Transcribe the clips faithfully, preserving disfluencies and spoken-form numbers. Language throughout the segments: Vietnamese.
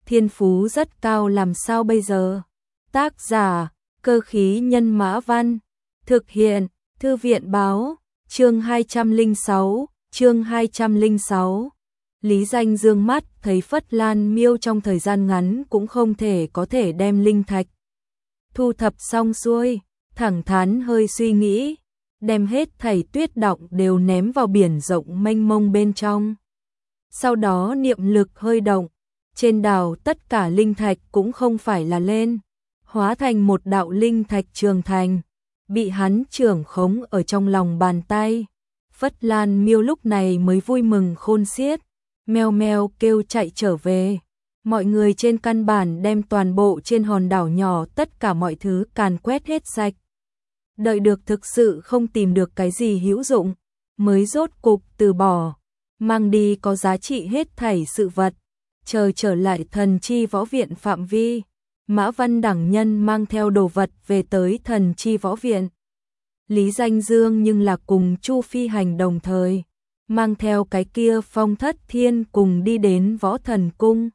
thiên phú rất cao làm sao bây giờ? Tác giả, Cơ khí nhân mã văn, thực hiện, Thư viện báo, chương hai trăm lẻ sáu, chương hai trăm lẻ sáu. Lý Danh dương mắt thấy Phất Lan Miêu trong thời gian ngắn cũng không thể có thể đem linh thạch thu thập xong xuôi, thẳng thắn hơi suy nghĩ, đem hết thảy tuyết động đều ném vào biển rộng mênh mông bên trong. Sau đó niệm lực hơi động, trên đảo tất cả linh thạch cũng không phải là lên, hóa thành một đạo linh thạch trường thành, bị hắn trưởng khống ở trong lòng bàn tay. Phất Lan Miêu lúc này mới vui mừng khôn xiết, meo meo kêu chạy trở về. Mọi người trên căn bản đem toàn bộ trên hòn đảo nhỏ tất cả mọi thứ càn quét hết sạch. Đợi được thực sự không tìm được cái gì hữu dụng, mới rốt cục từ bỏ, mang đi có giá trị hết thảy sự vật, chờ trở lại thần chi võ viện phạm vi. Mã Văn đẳng nhân mang theo đồ vật về tới thần chi võ viện. Lý Danh Dương nhưng là cùng Chu Phi Hành đồng thời, mang theo cái kia Phong Thất Thiên cùng đi đến Võ Thần Cung.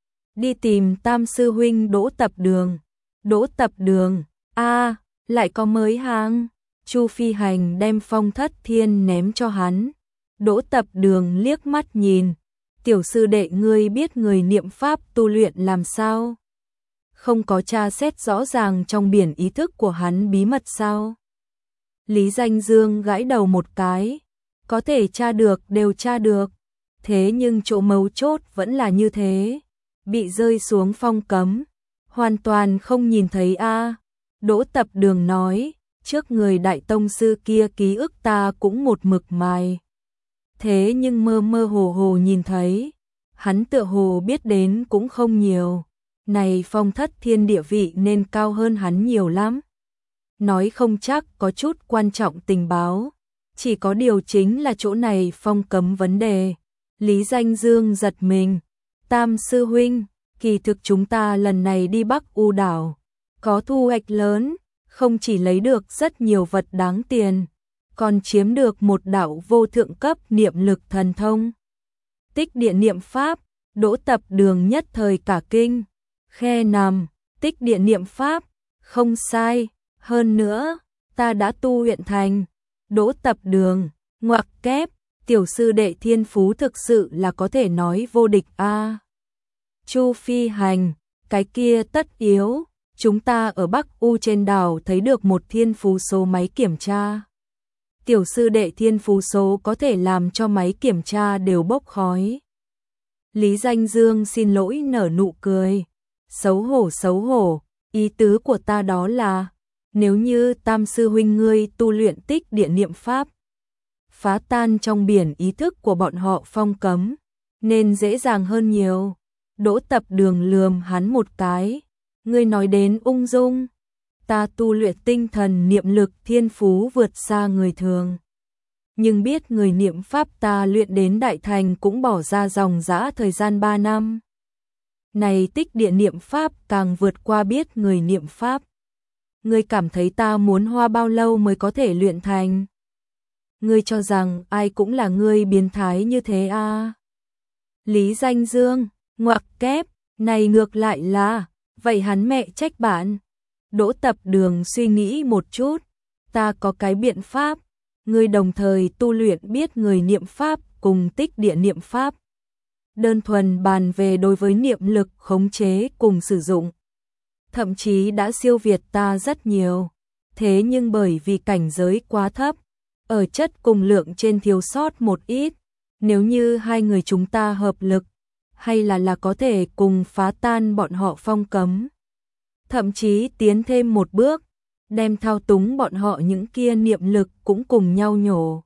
Đi tìm Tam Sư Huynh Đỗ Tập Đường. Đỗ Tập Đường, a lại có mới hàng. Chu Phi Hành đem Phong Thất Thiên ném cho hắn. Đỗ Tập Đường liếc mắt nhìn, tiểu sư đệ ngươi biết người niệm pháp tu luyện làm sao? Không có tra xét rõ ràng trong biển ý thức của hắn bí mật sao? Lý Danh Dương gãi đầu một cái, có thể tra được đều tra được, thế nhưng chỗ mấu chốt vẫn là như thế, bị rơi xuống phong cấm, hoàn toàn không nhìn thấy a. Đỗ Tập Đường nói, trước người đại tông sư kia ký ức ta cũng một mực mài, thế nhưng mơ mơ hồ hồ nhìn thấy, hắn tựa hồ biết đến cũng không nhiều. Này Phong Thất Thiên địa vị nên cao hơn hắn nhiều lắm. Nói không chắc có chút quan trọng tình báo. Chỉ có điều chính là chỗ này phong cấm vấn đề. Lý Danh Dương giật mình. Tam sư huynh, kỳ thực chúng ta lần này đi Bắc U đảo, có thu hoạch lớn, không chỉ lấy được rất nhiều vật đáng tiền, còn chiếm được một đạo vô thượng cấp niệm lực thần thông. Tích địa niệm pháp, Đỗ Tập Đường nhất thời cả kinh. Khe nằm, tích địa niệm pháp, không sai, hơn nữa, ta đã tu luyện thành. Đỗ Tập Đường, ngoặc kép, tiểu sư đệ thiên phú thực sự là có thể nói vô địch a. À. Chu Phi Hành, cái kia tất yếu, chúng ta ở Bắc U trên đảo thấy được một thiên phú số máy kiểm tra. Tiểu sư đệ thiên phú số có thể làm cho máy kiểm tra đều bốc khói. Lý Danh Dương xin lỗi nở nụ cười. Xấu hổ xấu hổ, ý tứ của ta đó là, nếu như Tam sư huynh ngươi tu luyện tích địa niệm pháp, phá tan trong biển ý thức của bọn họ phong cấm, nên dễ dàng hơn nhiều. Đỗ Tập Đường lườm hắn một cái, ngươi nói đến ung dung, ta tu luyện tinh thần niệm lực thiên phú vượt xa người thường. Nhưng biết người niệm pháp ta luyện đến đại thành cũng bỏ ra dòng dã thời gian ba năm. Này tích địa niệm pháp càng vượt qua biết người niệm pháp. Ngươi cảm thấy ta muốn hoa bao lâu mới có thể luyện thành? Ngươi cho rằng ai cũng là ngươi biến thái như thế à? Lý Danh Dương, ngoặc kép, này ngược lại là, vậy hắn mẹ trách bạn. Đỗ Tập Đường suy nghĩ một chút, ta có cái biện pháp, ngươi đồng thời tu luyện biết người niệm pháp cùng tích địa niệm pháp. Đơn thuần bàn về đối với niệm lực khống chế cùng sử dụng, thậm chí đã siêu việt ta rất nhiều, thế nhưng bởi vì cảnh giới quá thấp, ở chất cùng lượng trên thiếu sót một ít, nếu như hai người chúng ta hợp lực, hay là là có thể cùng phá tan bọn họ phong cấm, thậm chí tiến thêm một bước, đem thao túng bọn họ những kia niệm lực cũng cùng nhau nhổ.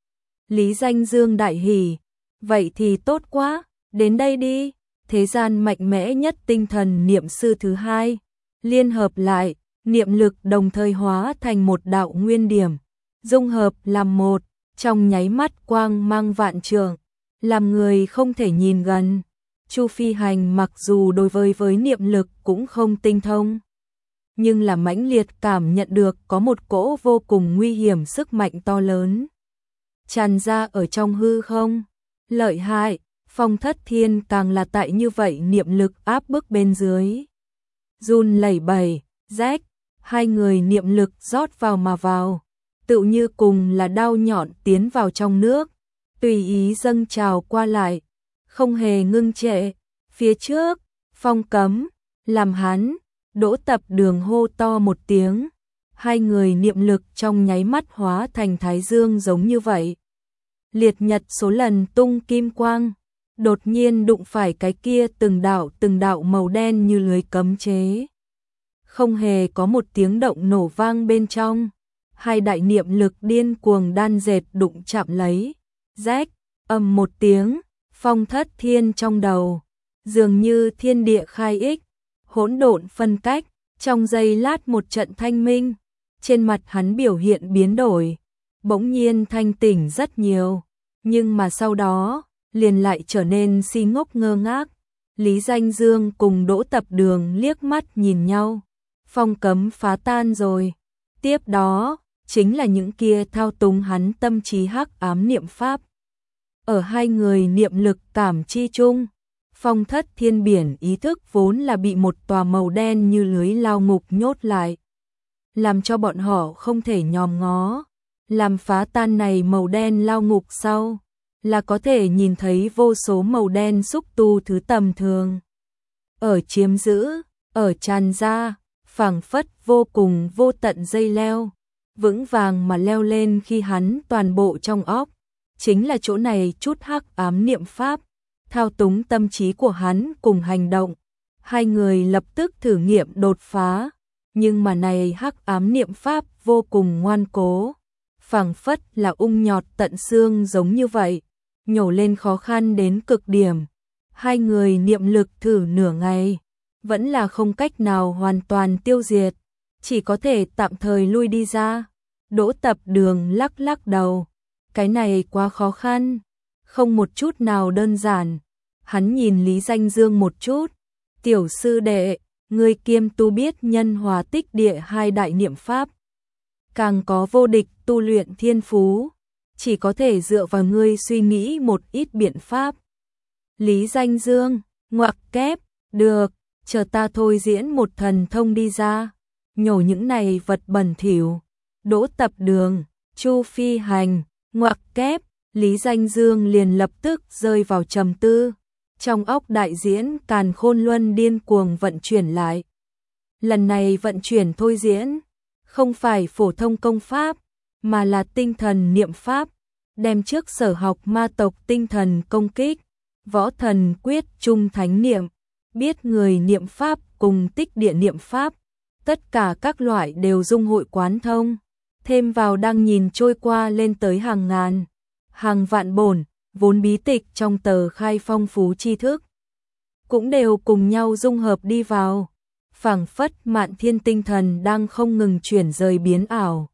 Lý Danh Dương đại hỉ, vậy thì tốt quá. Đến đây đi, thế gian mạnh mẽ nhất tinh thần niệm sư thứ hai, liên hợp lại, niệm lực đồng thời hóa thành một đạo nguyên điểm, dung hợp làm một, trong nháy mắt quang mang vạn trượng, làm người không thể nhìn gần. Chu Phi Hành mặc dù đối với với niệm lực cũng không tinh thông, nhưng là mãnh liệt cảm nhận được có một cỗ vô cùng nguy hiểm sức mạnh to lớn tràn ra ở trong hư không. Lợi hại, Phong Thất Thiên càng là tại như vậy niệm lực áp bức bên dưới. Run lẩy bẩy, rách, hai người niệm lực rót vào mà vào, tự như cùng là đao nhọn tiến vào trong nước, tùy ý dâng trào qua lại, không hề ngưng trệ. Phía trước, Phong Cấm, làm hắn, Đỗ Tập Đường hô to một tiếng, hai người niệm lực trong nháy mắt hóa thành thái dương giống như vậy. Liệt nhật số lần tung kim quang, đột nhiên đụng phải cái kia từng đạo từng đạo màu đen như lưới cấm chế. Không hề có một tiếng động nổ vang bên trong, hai đại niệm lực điên cuồng đan dệt đụng chạm lấy, rách, ầm một tiếng, Phong Thất Thiên trong đầu, dường như thiên địa khai ích, hỗn độn phân cách, trong giây lát một trận thanh minh, trên mặt hắn biểu hiện biến đổi, bỗng nhiên thanh tỉnh rất nhiều, nhưng mà sau đó, liền lại trở nên si ngốc ngơ ngác. Lý Danh Dương cùng Đỗ Tập Đường liếc mắt nhìn nhau, Phong Cấm phá tan rồi, tiếp đó, chính là những kia thao túng hắn tâm trí hắc ám niệm pháp. Ở hai người niệm lực cảm chi chung, Phong Thất Thiên biển ý thức vốn là bị một tòa màu đen như lưới lao ngục nhốt lại, làm cho bọn họ không thể nhòm ngó. Làm phá tan này màu đen lao ngục sau, là có thể nhìn thấy vô số màu đen xúc tu thứ tầm thường. Ở chiếm giữ, ở tràn ra, phảng phất vô cùng vô tận dây leo, vững vàng mà leo lên khi hắn toàn bộ trong óc. Chính là chỗ này chút hắc ám niệm pháp, thao túng tâm trí của hắn cùng hành động. Hai người lập tức thử nghiệm đột phá, nhưng mà này hắc ám niệm pháp vô cùng ngoan cố, phảng phất là ung nhọt tận xương giống như vậy, nhổ lên khó khăn đến cực điểm. Hai người niệm lực thử nửa ngày, vẫn là không cách nào hoàn toàn tiêu diệt, chỉ có thể tạm thời lui đi ra. Đỗ Tập Đường lắc lắc đầu, cái này quá khó khăn, không một chút nào đơn giản. Hắn nhìn Lý Danh Dương một chút, tiểu sư đệ, ngươi kiêm tu biết nhân hòa tích địa hai đại niệm pháp, càng có vô địch tu luyện thiên phú, chỉ có thể dựa vào ngươi suy nghĩ một ít biện pháp. Lý Danh Dương, ngoặc kép, được, chờ ta thôi diễn một thần thông đi ra, nhổ những này vật bẩn thỉu. Đỗ Tập Đường, Chu Phi Hành, ngoặc kép, Lý Danh Dương liền lập tức rơi vào trầm tư, trong óc đại diễn Càn Khôn Luân điên cuồng vận chuyển lại. Lần này vận chuyển thôi diễn, không phải phổ thông công pháp, mà là tinh thần niệm pháp, đem trước sở học ma tộc tinh thần công kích, võ thần quyết trung thánh niệm, biết người niệm pháp cùng tích địa niệm pháp, tất cả các loại đều dung hội quán thông, thêm vào đang nhìn trôi qua lên tới hàng ngàn, hàng vạn bổn, vốn bí tịch trong tờ khai phong phú tri thức, cũng đều cùng nhau dung hợp đi vào, phảng phất Mạn Thiên tinh thần đang không ngừng chuyển rời biến ảo,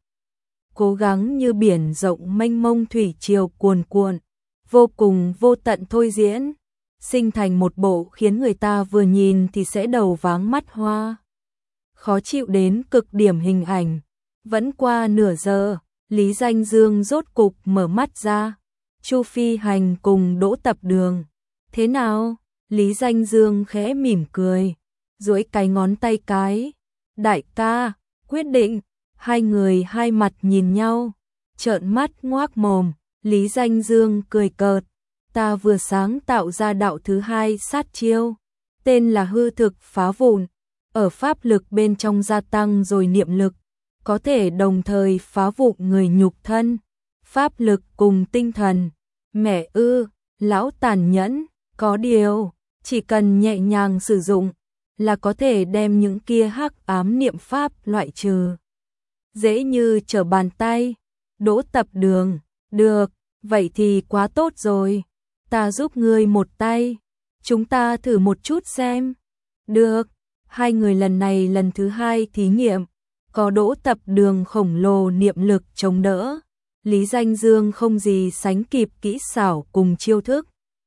cố gắng như biển rộng mênh mông thủy triều cuồn cuộn, vô cùng vô tận thôi diễn, sinh thành một bộ khiến người ta vừa nhìn thì sẽ đầu váng mắt hoa, khó chịu đến cực điểm hình ảnh. Vẫn qua nửa giờ, Lý Danh Dương rốt cục mở mắt ra. Chu Phi Hành cùng Đỗ Tập Đường. Thế nào? Lý Danh Dương khẽ mỉm cười, duỗi cái ngón tay cái. Đại ca, quyết định. Hai người hai mặt nhìn nhau, trợn mắt ngoác mồm. Lý Danh Dương cười cợt. Ta vừa sáng tạo ra đạo thứ hai sát chiêu, tên là hư thực phá vụn. Ở pháp lực bên trong gia tăng rồi niệm lực, có thể đồng thời phá vụn người nhục thân, pháp lực cùng tinh thần. Mẹ ư, lão tàn nhẫn, có điều, chỉ cần nhẹ nhàng sử dụng, là có thể đem những kia hắc ám niệm pháp loại trừ. Dễ như trở bàn tay. Đỗ Tập Đường, được, vậy thì quá tốt rồi, ta giúp ngươi một tay, chúng ta thử một chút xem. Được, hai người lần này lần thứ hai thí nghiệm, có Đỗ Tập Đường khổng lồ niệm lực chống đỡ, Lý Danh Dương không gì sánh kịp kỹ xảo cùng chiêu thức.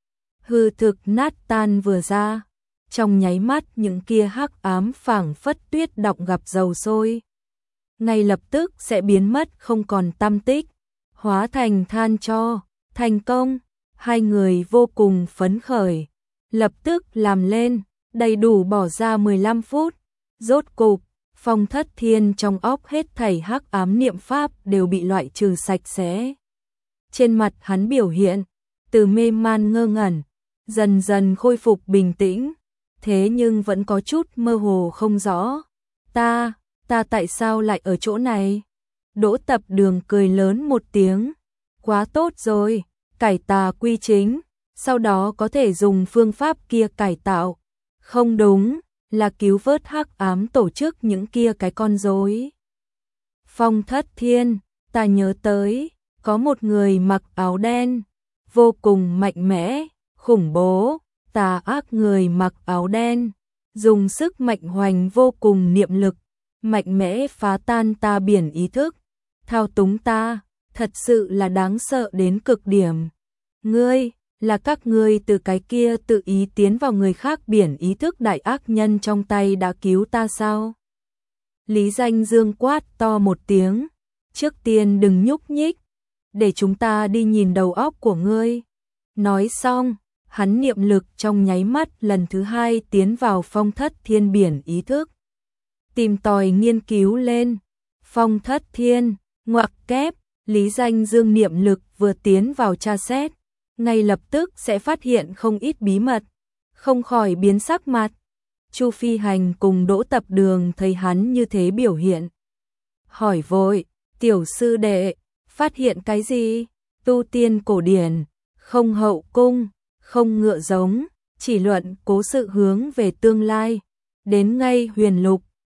Hư thực nát tan vừa ra, trong nháy mắt những kia hắc ám phảng phất tuyết đọng gặp dầu sôi, ngay lập tức sẽ biến mất không còn tăm tích, hóa thành than tro. Thành công, Hai người vô cùng phấn khởi, lập tức làm lên, đầy đủ bỏ ra mười lăm phút. Rốt cục, Phong Thất Thiên trong óc hết thảy hắc ám niệm pháp đều bị loại trừ sạch sẽ. Trên mặt hắn biểu hiện, từ mê man ngơ ngẩn, dần dần khôi phục bình tĩnh, thế nhưng vẫn có chút mơ hồ không rõ. Ta, ta tại sao lại ở chỗ này? Đỗ Tập Đường cười lớn một tiếng, quá tốt rồi, cải tà quy chính, sau đó có thể dùng phương pháp kia cải tạo. Không đúng, là cứu vớt hắc ám tổ chức những kia cái con rối. Phong Thất Thiên, ta nhớ tới, có một người mặc áo đen, vô cùng mạnh mẽ, khủng bố, tà ác người mặc áo đen, dùng sức mạnh hoành vô cùng niệm lực, mạnh mẽ phá tan ta biển ý thức, thao túng ta, thật sự là đáng sợ đến cực điểm. Ngươi, là các ngươi từ cái kia tự ý tiến vào người khác biển ý thức đại ác nhân trong tay đã cứu ta sao? Lý Danh Dương quát to một tiếng, trước tiên đừng nhúc nhích, để chúng ta đi nhìn đầu óc của ngươi. Nói xong, hắn niệm lực trong nháy mắt lần thứ hai tiến vào Phong Thất Thiên biển ý thức. Tìm tòi nghiên cứu lên, Phong Thất Thiên, ngoặc kép, Lý Danh Dương niệm lực vừa tiến vào tra xét, ngay lập tức sẽ phát hiện không ít bí mật, không khỏi biến sắc mặt. Chu Phi Hành cùng Đỗ Tập Đường thấy hắn như thế biểu hiện, hỏi vội, tiểu sư đệ, phát hiện cái gì? Tu tiên cổ điển, không hậu cung, không ngựa giống, chỉ luận cố sự hướng về tương lai, đến ngay huyền lục,